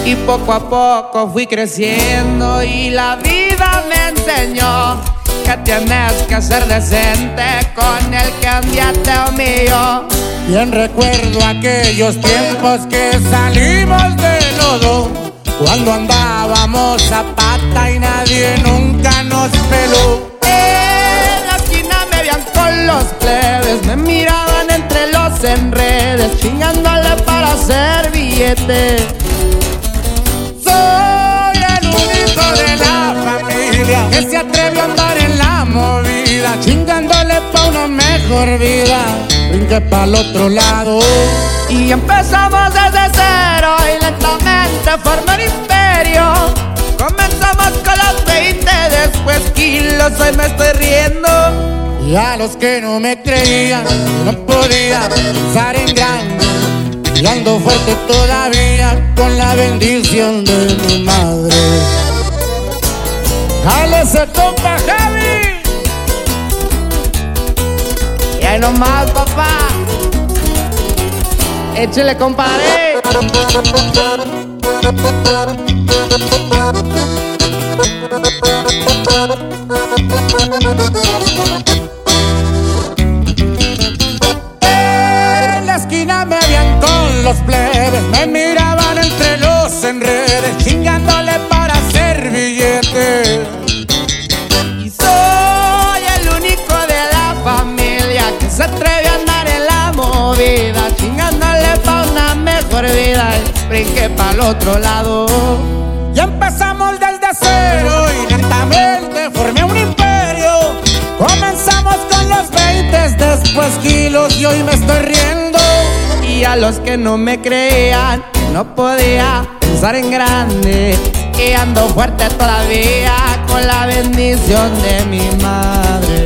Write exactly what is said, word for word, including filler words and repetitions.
Y poco a poco fui creciendo y la vida me enseñó que tienes que ser decente con el que un día te humilló. Bien recuerdo aquellos tiempos que salimos de lodo, cuando andábamos a pata y nadie nunca nos peló. En la esquina me veían con los plebes, me miraban entre los enredes, chingándole para hacer billetes. Soy el único de la familia que se atrevió a andar en la movida, chingándole pa' una mejor vida. Brinqué pa'l otro lado y empezamos desde cero y lentamente formé un imperio. Comenzamos con los veinte, después kilos, hoy me estoy riendo. Y a los que no me creían, no podía pensar en grande, y ando fuerte todavía con la bendición de mi madre. ¡Jale ese compa Javi! Y ahí nomás, papá, échale, compadre. En la esquina me veían con los plebes, me miraban entre los enredes, chingándole para hacer billetes. Y soy el único de la familia que se atreve a andar en la movida, chingándole pa' una mejor vida. Y brinqué pa'l otro lado. Y empezamos desde cero y lentamente formé un imperio. Comenzamos con los veinte, después kilos y hoy me estoy riendo. Y a los que no me creían, no podía pensar en grande, y ando fuerte todavía con la bendición de mi madre.